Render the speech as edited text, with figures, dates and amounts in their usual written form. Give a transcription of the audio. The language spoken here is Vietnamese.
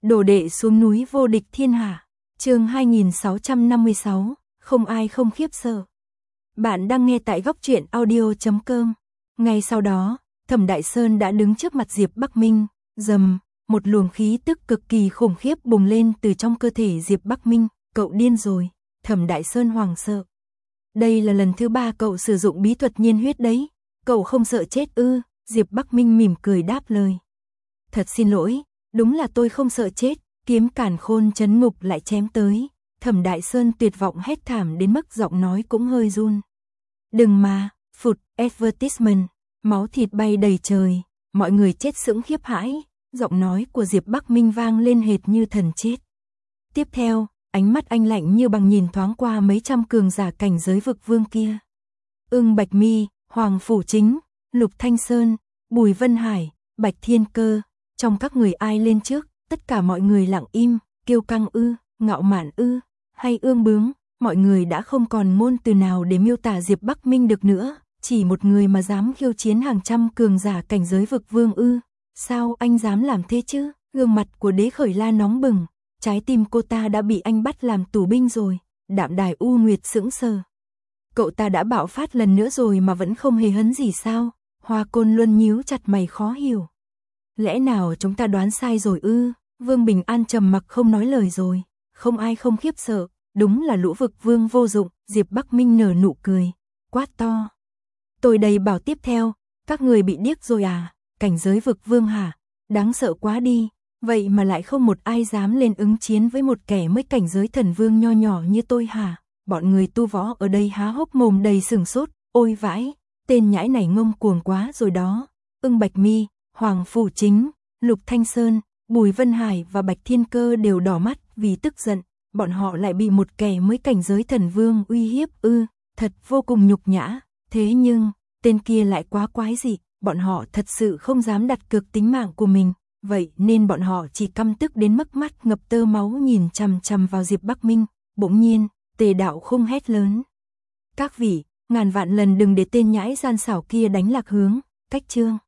Đồ đệ xuống núi vô địch thiên hạ. Chương 2656, không ai không khiếp sợ. Bạn đang nghe tại góc truyện audio.com. Ngay sau đó, Thẩm Đại Sơn đã đứng trước mặt Diệp Bắc Minh, rầm, một luồng khí tức cực kỳ khủng khiếp bùng lên từ trong cơ thể Diệp Bắc Minh. Cậu điên rồi. Thẩm Đại Sơn hoảng sợ. Đây là lần thứ 3 cậu sử dụng bí thuật nhiên huyết đấy. Cậu không sợ chết ư? Diệp Bắc Minh mỉm cười đáp lời. Thật xin lỗi, đúng là tôi không sợ chết. Kiếm càn khôn chấn ngục lại chém tới. Thẩm Đại Sơn tuyệt vọng hét thảm đến mức giọng nói cũng hơi run. Đừng mà, phụt, advertisement, máu thịt bay đầy trời, mọi người chết sững khiếp hãi. Giọng nói của Diệp Bắc Minh vang lên hệt như thần chết. Tiếp theo, ánh mắt anh lạnh như băng nhìn thoáng qua mấy trăm cường giả cảnh giới vực vương kia. Ưng Bạch Mi, Hoàng Phủ Chính, Lục Thanh Sơn, Bùi Vân Hải, Bạch Thiên Cơ, trong các người ai lên trước? Tất cả mọi người lặng im. Kiêu căng ư, ngạo mạn ư, hay ương bướng? Mọi người đã không còn ngôn từ nào để miêu tả Diệp Bắc Minh được nữa. Chỉ một người mà dám khiêu chiến hàng trăm cường giả cảnh giới vực vương ư? Sao anh dám làm thế chứ? Gương mặt của Đế Khởi La nóng bừng. Trái tim cô ta đã bị anh bắt làm tù binh rồi. Đạm Đài U Nguyệt sững sờ. Cậu ta đã bạo phát lần nữa rồi mà vẫn không hề hấn gì sao? Hoa Côn Luân nhíu chặt mày khó hiểu. Lẽ nào chúng ta đoán sai rồi ư? Vương Bình An trầm mặc không nói lời rồi. Không ai không khiếp sợ. Đúng là lũ vực vương vô dụng. Diệp Bắc Minh nở nụ cười, quát to. Tôi đây bảo tiếp theo. Các người bị điếc rồi à? Cảnh giới vực vương hả? Đáng sợ quá đi. Vậy mà lại không một ai dám lên ứng chiến với một kẻ mới cảnh giới thần vương nho nhỏ như tôi hả? Bọn người tu võ ở đây há hốc mồm đầy sừng sốt. Ôi vãi, tên nhãi này ngông cuồng quá rồi đó. Ưng Bạch Mi, Hoàng Phủ Chính, Lục Thanh Sơn, Bùi Vân Hải và Bạch Thiên Cơ đều đỏ mắt vì tức giận. Bọn họ lại bị một kẻ mới cảnh giới thần vương uy hiếp ư? Thật vô cùng nhục nhã. Thế nhưng, tên kia lại quá quái dị. Bọn họ thật sự không dám đặt cược tính mạng của mình. Vậy nên bọn họ chỉ căm tức đến mức mắt ngập tơ máu nhìn chằm chằm vào Diệp Bắc Minh. Bỗng nhiên, Tề Đạo Khung hét lớn. Các vị, ngàn vạn lần đừng để tên nhãi gian xảo kia đánh lạc hướng. Cách chương.